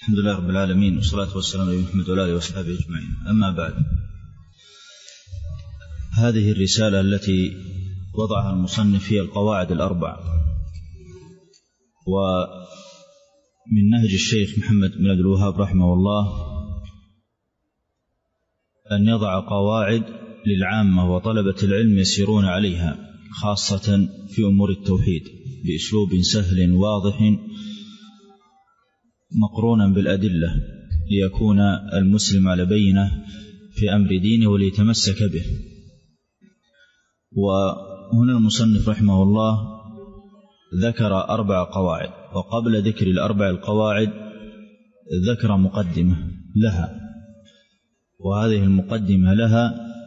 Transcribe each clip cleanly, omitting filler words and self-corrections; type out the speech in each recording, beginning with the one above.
الحمد لله رب العالمين، والصلاة والسلام على محمد وعلى آله وصحبه أجمعين. أما بعد، هذه الرسالة التي وضعها المصنف هي القواعد الأربع، ومن نهج الشيخ محمد بن عبد الوهاب رحمه الله أن يضع قواعد للعامة وطلبة العلم يسيرون عليها، خاصة في أمور التوحيد، بأسلوب سهل واضح مقرونا بالأدلة، ليكون المسلم على بينة في أمر دينه وليتمسك به. وهنا المصنف رحمه الله ذكر 4 قواعد، وقبل ذكر ال4 القواعد ذكر مقدمة لها، وهذه المقدمة لها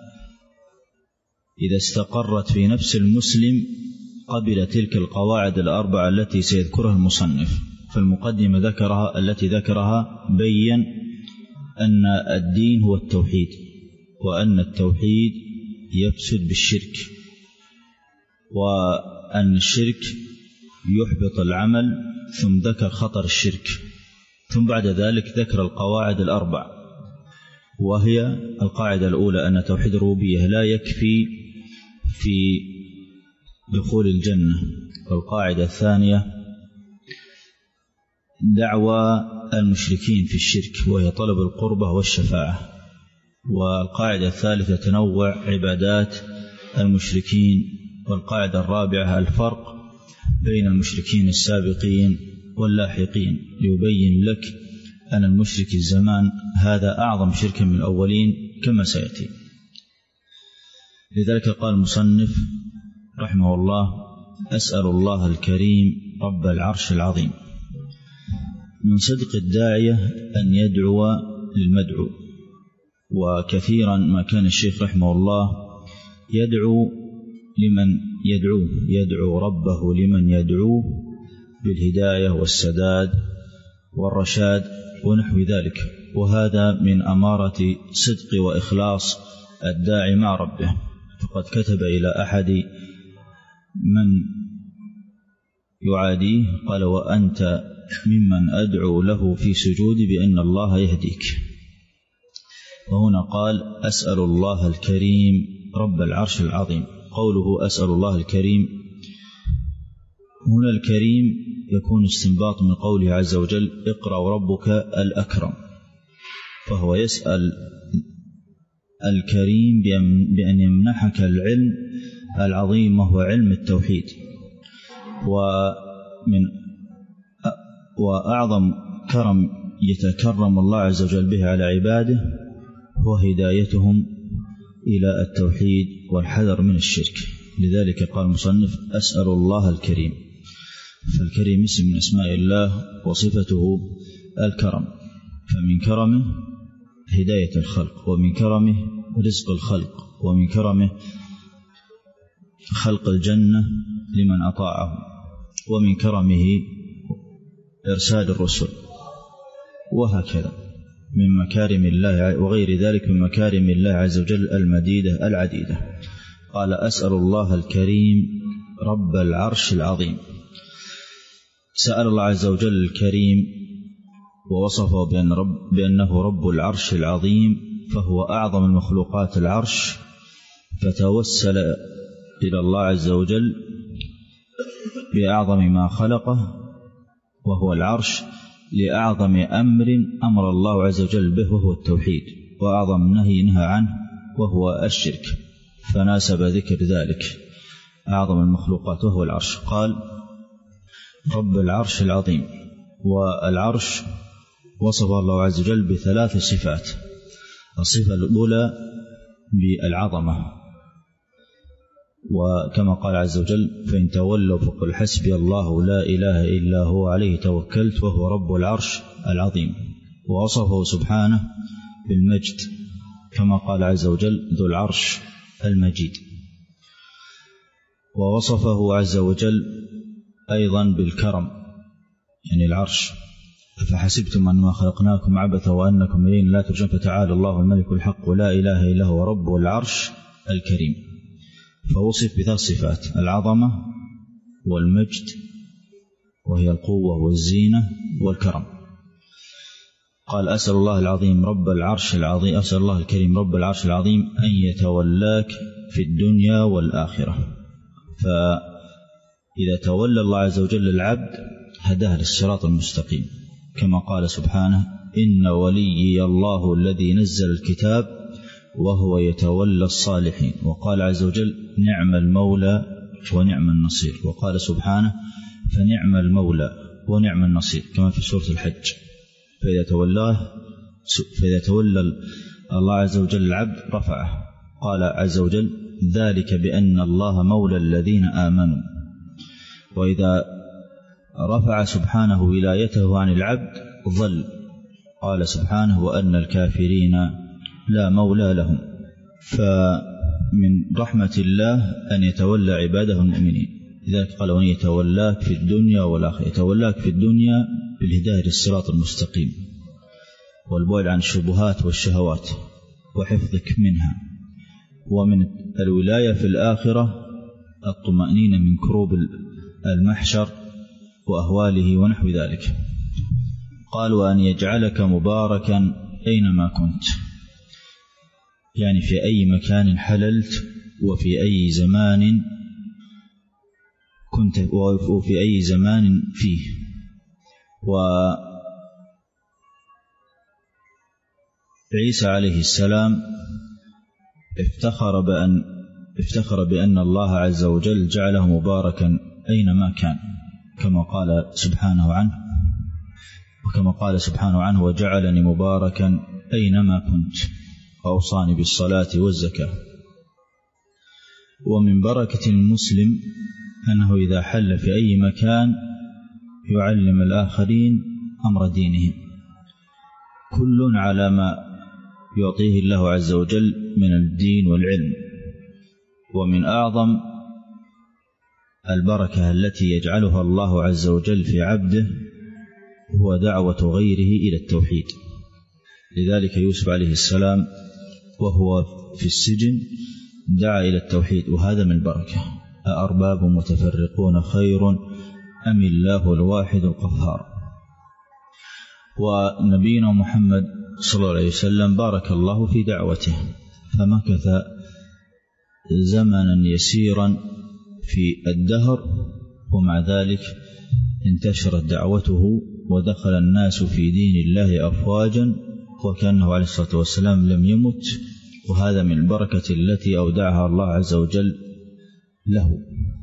إذا استقرت في نفس المسلم قبل تلك القواعد ال4 التي سيذكرها المصنف. فالمقدمة التي ذكرها بيّن أن الدين هو التوحيد، وأن التوحيد يفسد بالشرك، وأن الشرك يحبط العمل، ثم ذكر خطر الشرك، ثم بعد ذلك ذكر القواعد ال4، وهي القاعدة الأولى أن توحيد الربوبية لا يكفي في دخول الجنة، والقاعدة الثانية دعوى المشركين في الشرك وهي طلب القربة والشفاعة، والقاعدة الثالثة تنوع عبادات المشركين، والقاعدة الرابعة الفرق بين المشركين السابقين واللاحقين، ليبين لك أن المشرك الزمان هذا أعظم شركا من الأولين كما سيأتي. لذلك قال المصنف رحمه الله: أسأل الله الكريم رب العرش العظيم. من صدق الداعية أن يدعو للمدعو، وكثيرا ما كان الشيخ رحمه الله يدعو لمن يدعوه، يدعو ربه لمن يدعوه بالهداية والسداد والرشاد ونحو ذلك، وهذا من أمارة صدق وإخلاص الداعي مع ربه. فقد كتب إلى أحد من يعاديه قال: وأنت ممن أدعو له في سجودي بأن الله يهديك. وهنا قال: أسأل الله الكريم رب العرش العظيم. قوله أسأل الله الكريم، هنا الكريم يكون استنباط من قوله عز وجل: اقرأ وربك الأكرم، فهو يسأل الكريم بأن يمنحك العلم العظيم وهو علم التوحيد، وأعظم كرم يتكرم الله عز وجل به على عباده هو هدايتهم إلى التوحيد والحذر من الشرك. لذلك قال المصنف: أسأل الله الكريم. فالكريم اسم من أسماء الله وصفته الكرم، فمن كرمه هداية الخلق، ومن كرمه رزق الخلق، ومن كرمه خلق الجنة لمن أطاعه، ومن كرمه إرسال الرسل، وهكذا من مكارم الله، وغير ذلك من مكارم الله عز وجل المديدة العديدة. قال: أسأل الله الكريم رب العرش العظيم. سأل الله عز وجل الكريم ووصفه بأنه رب العرش العظيم، فهو أعظم المخلوقات العرش، فتوسل إلى الله عز وجل بأعظم ما خلقه وهو العرش، لأعظم أمر أمر الله عز وجل به وهو التوحيد، وأعظم نهي نهى عنه وهو الشرك، فناسب ذكر ذلك أعظم المخلوقات وهو العرش. قال: رب العرش العظيم. والعرش وصف الله عز وجل ب3 صفات. الصفة الأولى بالعظمة، وكما قال عز وجل: فإن تولوا فقل حسبي الله لا إله إلا هو عليه توكلت وهو رب العرش العظيم. ووصفه سبحانه بالمجد، كما قال عز وجل: ذو العرش المجيد. ووصفه عز وجل أيضا بالكرم، يعني العرش: أفحسبتم أنما خلقناكم عبثا وأنكم إلينا لا ترجعون فتعالى الله الملك الحق لا إله إلا هو رب العرش الكريم. فوصف ب3 صفات: العظمة والمجد وهي القوة والزينة والكرم. قال أسأل الله العظيم رب العرش العظيم، أسأل الله الكريم رب العرش العظيم أن يتولاك في الدنيا والآخرة. فإذا تولى الله عز وجل العبد هداه للصراط المستقيم، كما قال سبحانه إن وليي الله الذي نزل الكتاب وهو يتولى الصالحين. وقال عز وجل نعم المولى ونعم النصير. وقال سبحانه فنعم المولى ونعم النصير، كما في سورة الحج. فإذا تولى الله عز وجل العبد رفعه. قال عز وجل ذلك بأن الله مولى الذين آمنوا. وإذا رفع سبحانه ولايته عن العبد ظل. قال سبحانه وأن الكافرين لا مولى لهم. فمن رحمة الله أن يتولى عباده المؤمنين، لذلك قال وأن يتولاك في الدنيا والآخرة. يتولاك في الدنيا بالهداية للصراط المستقيم والبعد عن الشبهات والشهوات وحفظك منها. ومن الولاية في الآخرة الطمأنينة من كروب المحشر وأهواله ونحو ذلك. قال وأن يجعلك مباركا أينما كنت، يعني في أي مكان حللت وفي أي زمان كنت وفي أي زمان فيه. وعيسى عليه السلام افتخر بأن الله عز وجل جعله مباركا أينما كان، كما قال سبحانه عنه وجعلني مباركا أينما كنت وأوصاني بالصلاة والزكاة. ومن بركة المسلم أنه إذا حل في أي مكان يعلم الآخرين أمر دينهم، كل على ما يعطيه الله عز وجل من الدين والعلم. ومن أعظم البركة التي يجعلها الله عز وجل في عبده هو دعوة غيره إلى التوحيد. لذلك يوسف عليه السلام وهو في السجن دعا إلى التوحيد، وهذا من البركة. أأرباب متفرقون خير أم الله الواحد القهار. ونبينا محمد صلى الله عليه وسلم بارك الله في دعوته، فمكث زمنا يسيرا في الدهر، ومع ذلك انتشرت دعوته ودخل الناس في دين الله أفواجا، وكأنه عليه الصلاة والسلام لم يمت. وهذا من البركة التي أودعها الله عز وجل له.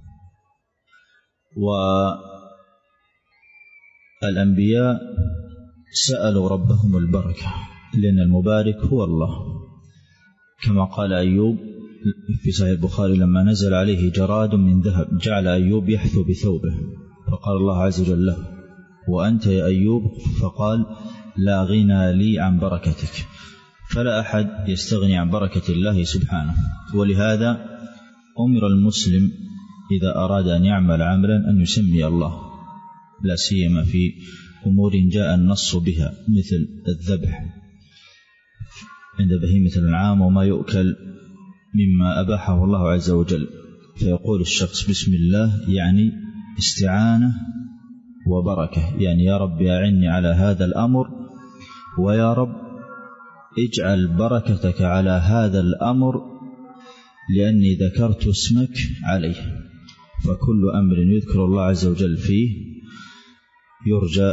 والأنبياء سألوا ربهم البركة، لأن المبارك هو الله، كما قال أيوب في صحيح البخاري لما نزل عليه جراد من ذهب جعل أيوب يحثو بثوبه، فقال الله عز وجل له وأنت يا أيوب؟ فقال لا غنى لي عن بركتك. فلا أحد يستغني عن بركة الله سبحانه. ولهذا أمر المسلم إذا أراد أن يعمل عملا أن يسمي الله، لا سيما في أمور جاء النص بها مثل الذبح عند بهيمة الأنعام وما يؤكل مما أباحه الله عز وجل. فيقول الشخص بسم الله، يعني استعانة وبركة، يعني يا رب أعني على هذا الأمر، ويا رب اجعل بركتك على هذا الأمر لأني ذكرت اسمك عليه. فكل أمر يذكر الله عز وجل فيه يرجى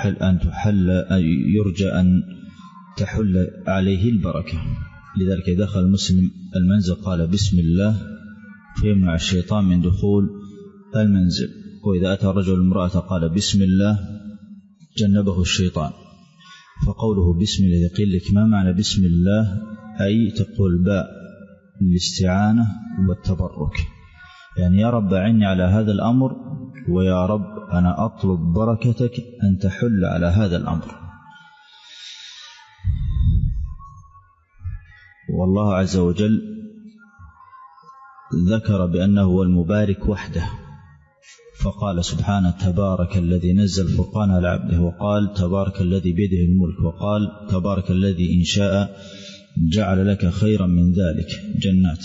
أن تحل عليه البركة. لذلك دخل المسلم المنزل قال بسم الله فيمنع الشيطان من دخول المنزل، وإذا أتى الرجل المرأة قال بسم الله جنبه الشيطان. فقوله بسم الله قيل لك ما معنى بسم الله؟ أي تقول باء الاستعانة والتبرك، يعني يا رب أعني على هذا الأمر، ويا رب أنا أطلب بركتك أن تحل على هذا الأمر. والله عز وجل ذكر بأنه هو المبارك وحده، فقال سبحانه تبارك الذي نزل الفرقان على عبده، وقال تبارك الذي بيده الملك، وقال تبارك الذي إن شاء جعل لك خيرا من ذلك جنات.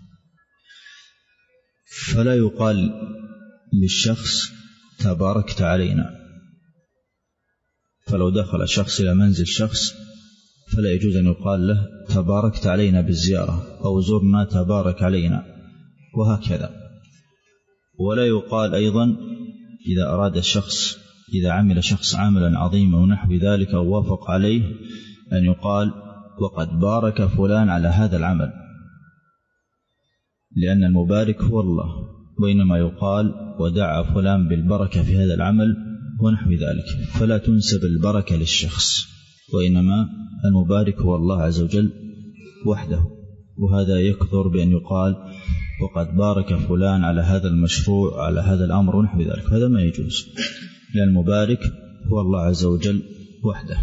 فلا يقال للشخص تباركت علينا، فلو دخل شخص إلى منزل شخص فلا يجوز أن يقال له تباركت علينا بالزيارة أو زرنا تبارك علينا وهكذا. ولا يقال أيضا إذا أراد الشخص إذا عمل شخص عملا عظيما ونحو ذلك أو وافق عليه أن يقال وقد بارك فلان على هذا العمل، لأن المبارك هو الله، وإنما يقال ودعا فلان بالبركة في هذا العمل ونحو ذلك، فلا تنسب البركة للشخص، وإنما المبارك هو الله عز وجل وحده. وهذا يكثر بأن يقال وقد بارك فلان على هذا المشروع على هذا الأمر ونحو ذلك، هذا ما يجوز، لأن المبارك هو الله عز وجل وحده.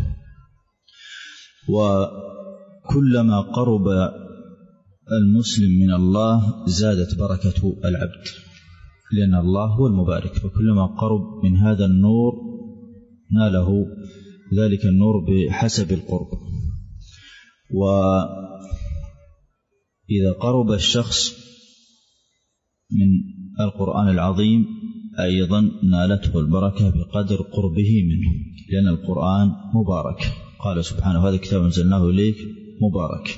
وكلما قرب المسلم من الله زادت بركة العبد، لأن الله هو المبارك، فكلما قرب من هذا النور ناله ذلك النور بحسب القرب. وإذا قرب الشخص من القرآن العظيم أيضا نالته البركة بقدر قربه منه، لأن القرآن مبارك، قال سبحانه هذا كتاب أنزلناه إليك مبارك.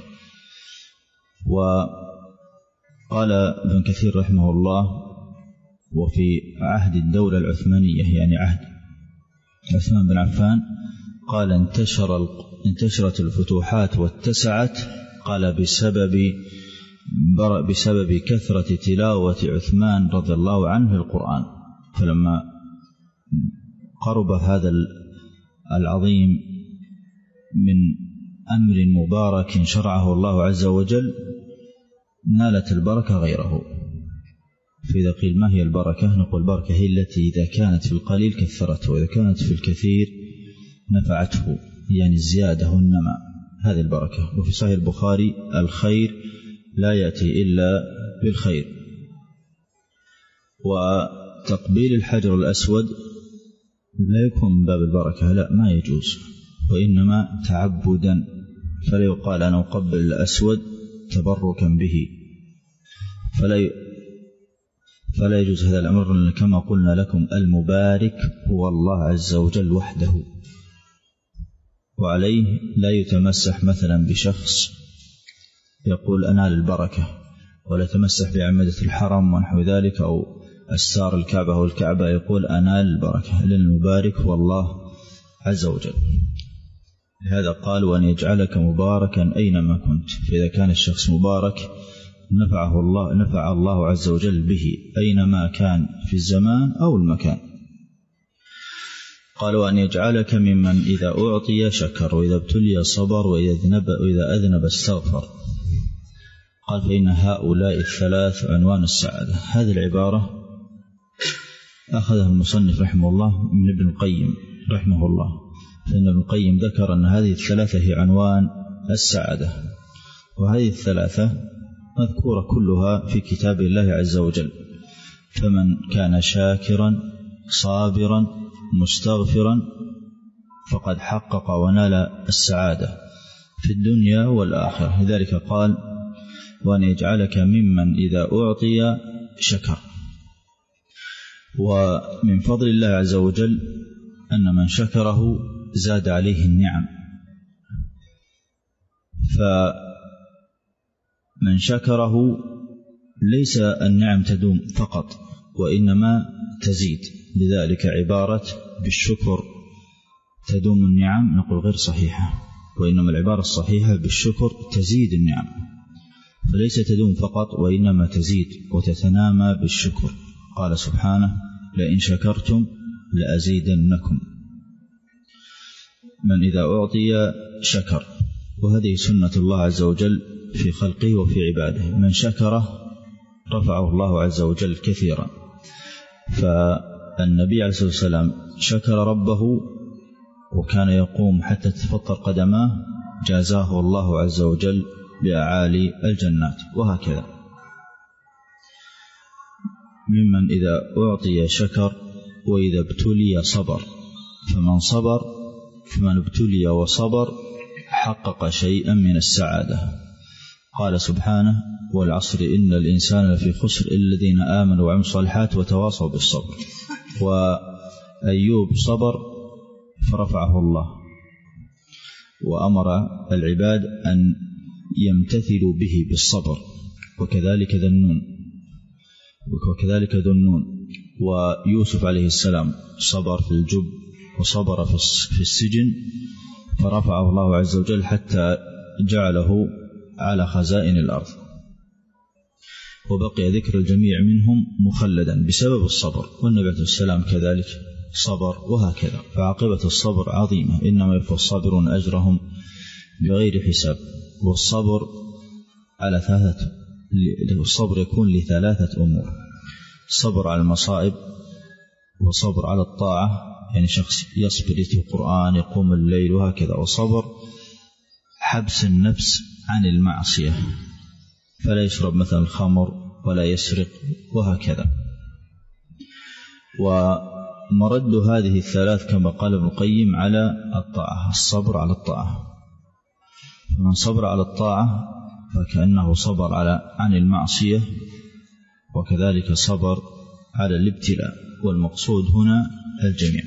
وقال ابن كثير رحمه الله وفي عهد الدولة العثمانية يعني عهد عثمان بن عفان قال انتشرت الفتوحات واتسعت، قال بسبب كثرة تلاوة عثمان رضي الله عنه القرآن. فلما قرب هذا العظيم من أمر مبارك شرعه الله عز وجل نالت البركة غيره. فإذا قيل ما هي البركة؟ نقول البركة هي التي إذا كانت في القليل كثرته، وإذا كانت في الكثير نفعته، يعني الزيادة والنماء، هذه البركة. وفي صحيح البخاري الخير لا يأتي إلا بالخير. وتقبيل الحجر الأسود لا يكون من باب البركة، لا، ما يجوز، وإنما تعبدا، فلا يقال أنا أقبل الأسود تبركا به، فلا يجوز هذا الأمر، كما قلنا لكم المبارك هو الله عز وجل وحده. وعليه لا يتمسح مثلا بشخص يقول أنا للبركة، ولا يتمسح بعمدة الحرم ونحو ذلك أو أستار الكعبة والكعبة يقول أنا للبركة، لأن المبارك هو الله عز وجل. لهذا قال وأن يجعلك مباركا أينما كنت، فإذا كان الشخص مبارك نفع الله عز وجل به أينما كان في الزمان أو المكان. قال وأن يجعلك ممن إذا أعطي شكر، وإذا ابتلي صبر، وإذا أذنب استغفر. قال فإن هؤلاء الثلاث عنوان السعادة. هذه العبارة أخذها المصنف رحمه الله من ابن القيم رحمه الله، فإن ابن القيم ذكر أن هذه الثلاثة هي عنوان السعادة، وهذه الثلاثة مذكورة كلها في كتاب الله عز وجل. فمن كان شاكرا صابرا مستغفرا فقد حقق ونال السعادة في الدنيا والآخرة. لذلك قال وأن يجعلك ممن إذا أعطي شكر. ومن فضل الله عز وجل أن من شكره زاد عليه النعم، فمن شكره ليس النعم تدوم فقط وإنما تزيد، لذلك عبارة بالشكر تدوم النعم نقول غير صحيحة، وإنما العبارة الصحيحة بالشكر تزيد النعم، فليس تدوم فقط وإنما تزيد وتتنامى بالشكر. قال سبحانه لئن شكرتم لأزيدنكم. من إذا أعطي شكر، وهذه سنة الله عز وجل في خلقه وفي عباده، من شكره رفعه الله عز وجل كثيرا. فالنبي عليه الصلاة والسلام شكر ربه وكان يقوم حتى تتفطر قدماه، جازاه الله عز وجل بأعالي الجنات. وهكذا ممن إذا أعطي شكر وإذا ابتلي صبر، فمن ابتلي وصبر حقق شيئا من السعادة. قال سبحانه والعصر إن الإنسان لفي خسر إلا الذين آمنوا وعملوا الصالحات وتواصوا بالصبر. وأيوب صبر فرفعه الله، وأمر العباد أن يمتثلوا به بالصبر، وكذلك ذو النون. ويوسف عليه السلام صبر في الجب وصبر في السجن، فرفعه الله عز وجل حتى جعله على خزائن الأرض، وبقي ذكر الجميع منهم مخلدا بسبب الصبر. والنبي عليه السلام كذلك صبر، وهكذا. فعاقبة الصبر عظيمة، إنما يوفى الصابرون أجرهم بغير حساب. والصبر يكون لثلاثة أمور: صبر على المصائب، وصبر على الطاعة، يعني شخص يصبر يتلو القرآن يقوم الليل وهكذا، وصبر حبس النفس عن المعصية، فلا يشرب مثلا الخمر ولا يسرق وهكذا. ومرد هذه الثلاث كما قال ابن القيم على الطاعة، الصبر على الطاعة. من صبر على الطاعة فكأنه صبر عن المعصية، وكذلك صبر على الابتلاء، والمقصود هنا الجميع.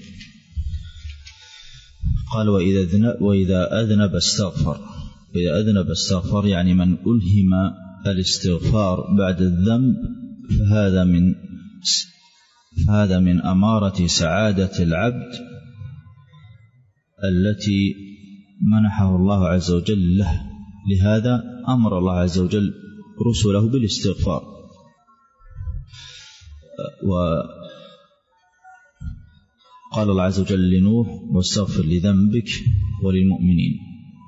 قال: وإذا أذنب استغفر. وإذا أذنب استغفر يعني من ألهم الاستغفار بعد الذنب، فهذا من أمارة سعادة العبد التي منحه الله عز وجل له. لهذا أمر الله عز وجل رسله بالاستغفار. وقال الله عز وجل لنوح: واستغفر لذنبك وللمؤمنين.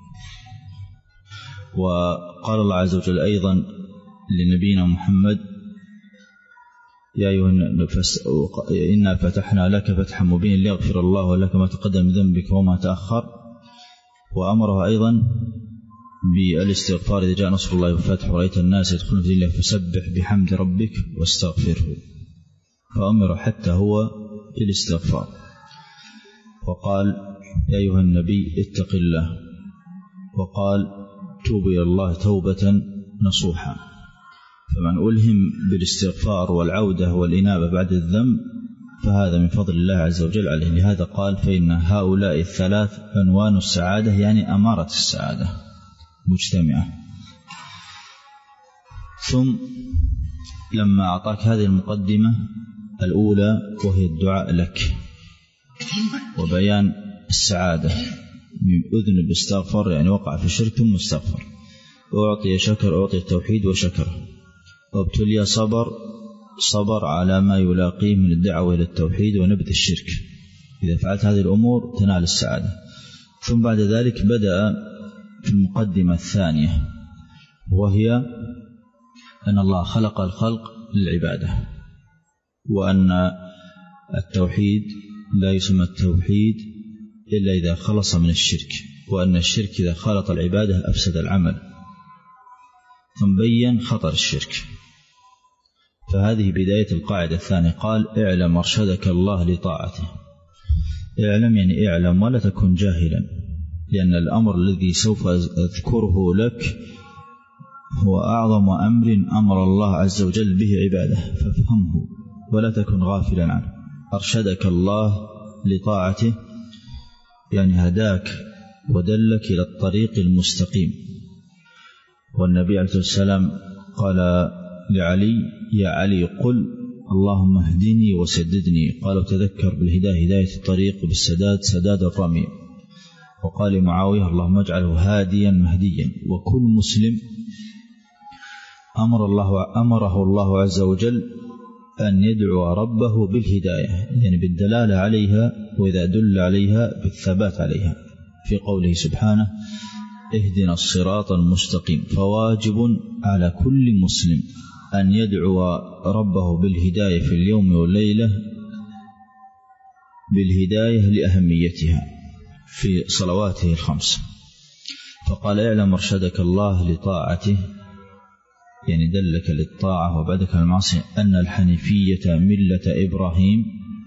وقال الله عز وجل أيضا لنبينا محمد: يا أيها إنا فتحنا لك فتحا مبينا ليغفر الله لك ما تقدم من ذنبك وما تأخر. وأمره أيضا بالاستغفار: إذا جاء نصر الله والفتح ورأيت الناس يدخلون في الله فسبح بحمد ربك واستغفره. فأمر حتى هو بالاستغفار. وقال: يا أيها النبي اتق الله. وقال: توب إلى الله توبة نصوحا. فمن ألهم بالاستغفار والعودة والإنابة بعد الذنب فهذا من فضل الله عز وجل عليه. لهذا قال: فإن هؤلاء الثلاث عنوان السعادة، يعني أمارة السعادة مجتمعة. ثم لما أعطاك هذه المقدمة الأولى وهي الدعاء لك وبيان السعادة، من أذنب استغفر يعني وقع في الشرك ثم استغفر، وأعطي شكر، أعطي التوحيد وشكر، وابتلي صبر على ما يلاقيه من الدعوة إلى التوحيد ونبذ الشرك. إذا فعلت هذه الأمور تنال السعادة. ثم بعد ذلك بدأ في المقدمة الثانية، وهي أن الله خلق الخلق للعبادة، وأن التوحيد لا يسمى التوحيد إلا إذا خلص من الشرك، وأن الشرك إذا خالط العبادة أفسد العمل. ثم بين خطر الشرك. فهذه بداية القاعدة الثانية. قال: اعلم أرشدك الله لطاعته. اعلم يعني اعلم ولا تكن جاهلا، لأن الأمر الذي سوف أذكره لك هو أعظم أمر أمر الله عز وجل به عباده، فافهمه ولا تكن غافلا عنه. أرشدك الله لطاعته يعني هداك ودلك إلى الطريق المستقيم. والنبي عليه الصلاة والسلام قال لعلي: يا علي قل اللهم اهدني وسددني. قال: تذكر بالهداية هداية الطريق، وبالسداد سداد الرمي. وقال لمعاوية: اللهم اجعله هاديا مهديا. وكل مسلم أمره الله عز وجل أن يدعو ربه بالهداية، يعني بالدلالة عليها، وإذا دل عليها بالثبات عليها، في قوله سبحانه: اهدنا الصراط المستقيم. فواجب على كل مسلم أن يدعو ربه بالهداية في اليوم والليلة، بالهداية لأهميتها في صلواته الخمس. فقال: اعلم أرشدك الله لطاعته، يعني دلك للطاعة وبعدك المعصية، أن الحنيفية ملة إبراهيم،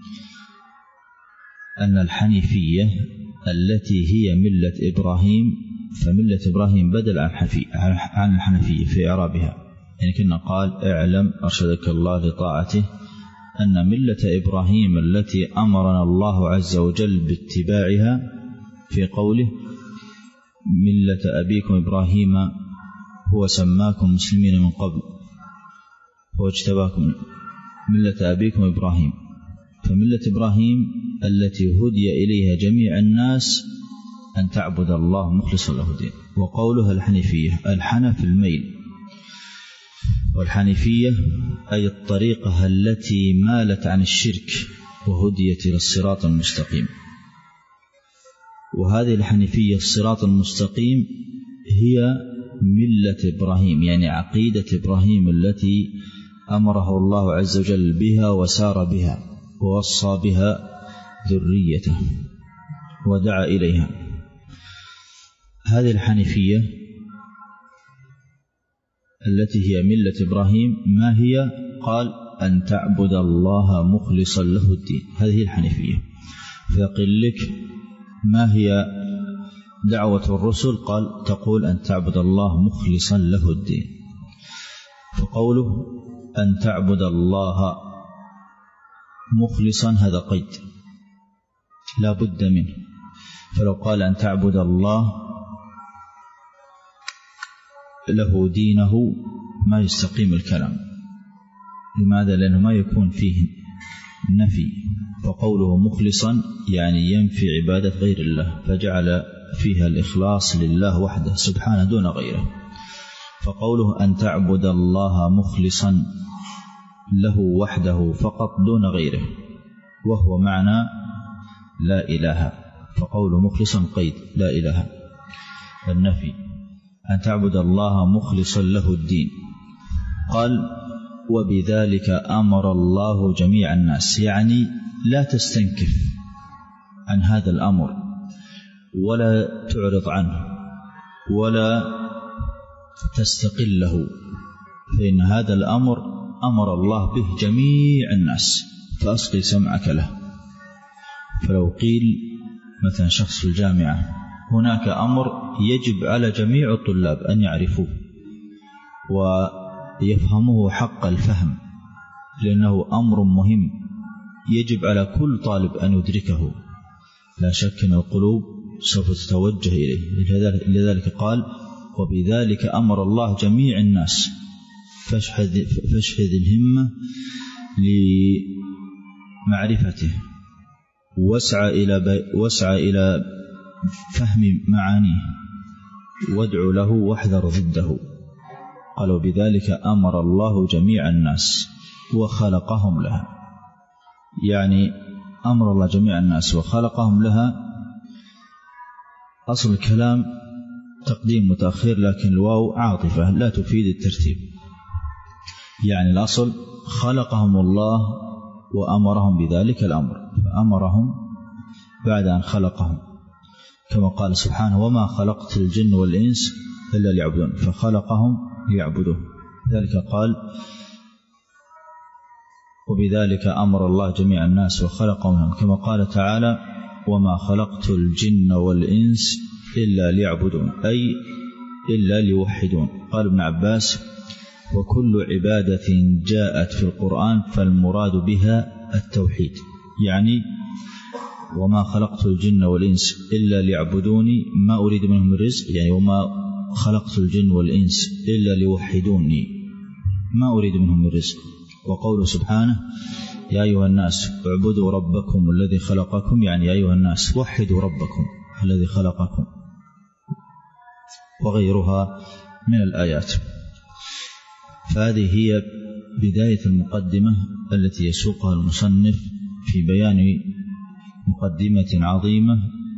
أن الحنيفية التي هي ملة إبراهيم، فملة إبراهيم بدل عن الحنفية في إعرابها. يعني كنا قال: اعلم أرشدك الله لطاعته أن ملة إبراهيم التي أمرنا الله عز وجل باتباعها في قوله ملة أبيكم إبراهيم هو سماكم مسلمين من قبل هو اجتباكم، ملة أبيكم إبراهيم، فملة إبراهيم التي هدي إليها جميع الناس أن تعبد الله مخلصا له الدين. وقولها الحنيفية، الحنف الميل، والحنيفية أي الطريقة التي مالت عن الشرك وهديت إلى الصراط المستقيم. وهذه الحنيفية الصراط المستقيم هي ملة إبراهيم، يعني عقيدة إبراهيم التي أمره الله عز وجل بها وسار بها ووصى بها ذريته ودعا إليها. هذه الحنيفية التي هي ملة إبراهيم ما هي؟ قال أن تعبد الله مخلصا له الدين، هذه الحنيفية. فيقول لك ما هي دعوة الرسل؟ قال تقول أن تعبد الله مخلصا له الدين. فقوله أن تعبد الله مخلصا هذا قيد لا بد منه، فلو قال أن تعبد الله له دينه ما يستقيم الكلام. لماذا؟ لأنه ما يكون فيه نفي، فقوله مخلصا يعني ينفي عبادة غير الله، فجعل فيها الإخلاص لله وحده سبحانه دون غيره. فقوله أن تعبد الله مخلصا له وحده فقط دون غيره، وهو معنى لا إله. فقوله مخلصا قيد لا إله النفي، أن تعبد الله مخلصا له الدين. قال وبذلك أمر الله جميع الناس، يعني لا تستنكف عن هذا الأمر ولا تعرض عنه ولا تستقله، فإن هذا الأمر أمر الله به جميع الناس، فأصغي سمعك له. فلو قيل مثلا شخص في الجامعة هناك أمر يجب على جميع الطلاب أن يعرفوه ويفهموه حق الفهم، لأنه أمر مهم يجب على كل طالب أن يدركه، لا شك أن القلوب سوف تتوجه إليه. لذلك قال وبذلك أمر الله جميع الناس، فاشحذ الهمة لمعرفته واسعى إلى فهم معانيه وادعو له واحذر ضده. قال وبذلك أمر الله جميع الناس وخلقهم لها، يعني أمر الله جميع الناس وخلقهم لها. أصل الكلام تقديم متأخر، لكن الواو عاطفة لا تفيد الترتيب، يعني الأصل خلقهم الله وأمرهم بذلك الأمر، فأمرهم بعد أن خلقهم، كما قال سبحانه وما خلقت الجن والإنس إلا ليعبدون، فخلقهم ليعبدوه. ذلك قال وبذلك أمر الله جميع الناس وخلقهم، كما قال تعالى وما خلقت الجن والإنس إلا ليعبدون، أي إلا ليوحدون. قال ابن عباس وكل عبادة جاءت في القرآن فالمراد بها التوحيد، يعني وما خلقت الجن والإنس إلا ليعبدوني ما أريد منهم الرزق، يعني وما خلقت الجن والإنس إلا ليوحدوني ما أريد منهم الرزق. وقوله سبحانه يا أيها الناس اعبدوا ربكم الذي خلقكم، يعني يا أيها الناس وحدوا ربكم الذي خلقكم، وغيرها من الآيات. فهذه هي بداية المقدمة التي يسوقها المصنف في بيان مقدمة عظيمة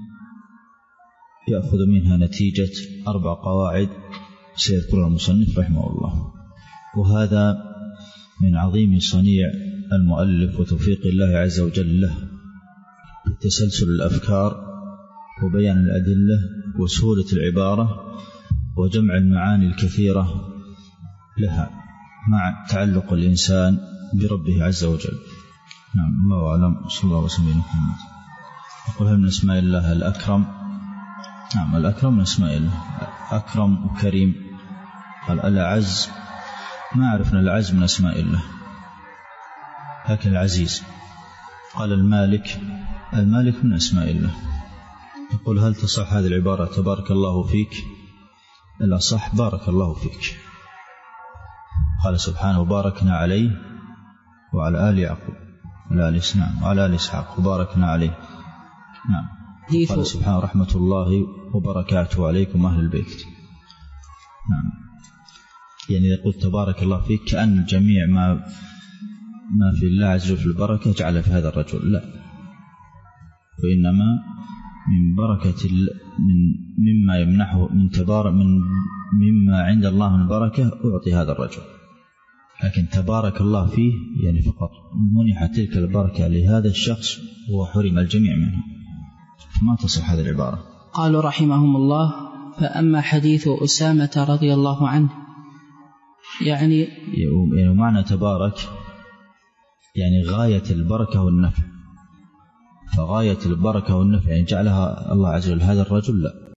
يأخذ منها نتيجة 4 قواعد سيذكرها المصنف رحمه الله. وهذا من عظيم صنيع المؤلف وتوفيق الله عز وجل له بتسلسل الأفكار وبيان الأدلة وسهولة العبارة وجمع المعاني الكثيرة لها مع تعلق الإنسان بربه عز وجل. نعم، الله أعلم. صلى الله وسلم على محمد. يقول هل من اسماء الله الأكرم؟ نعم، الأكرم من اسماء الله، أكرم وكريم. قال الأعز، ما عرفنا الأعز من اسماء الله، لكن العزيز. قال المالك من أسماء الله. يقول هل تصح هذه العبارة تبارك الله فيك؟ الأصح بارك الله فيك. قال سبحانه وباركنا عليه وعلى آل يعقوب وعلى آل إسحاق وباركنا عليه. نعم. قال سبحانه رحمة الله وبركاته عليكم أهل البيت. نعم. يعني يقول تبارك الله فيك كأن جميع ما في الله عز وجل في البركة جعل في هذا الرجل، لا، وإنما من بركة مما يمنحه مما عند الله من بركة أعطي هذا الرجل. لكن تبارك الله فيه يعني فقط منحت تلك البركة لهذا الشخص وحرم الجميع منها، فما تصح هذه العبارة. قالوا رحمهم الله: فأما حديث أسامة رضي الله عنه يعني معنى تبارك يعني غاية البركة والنفع، فغاية البركة والنفع يعني جعلها الله عز وجل هذا الرجل، لا،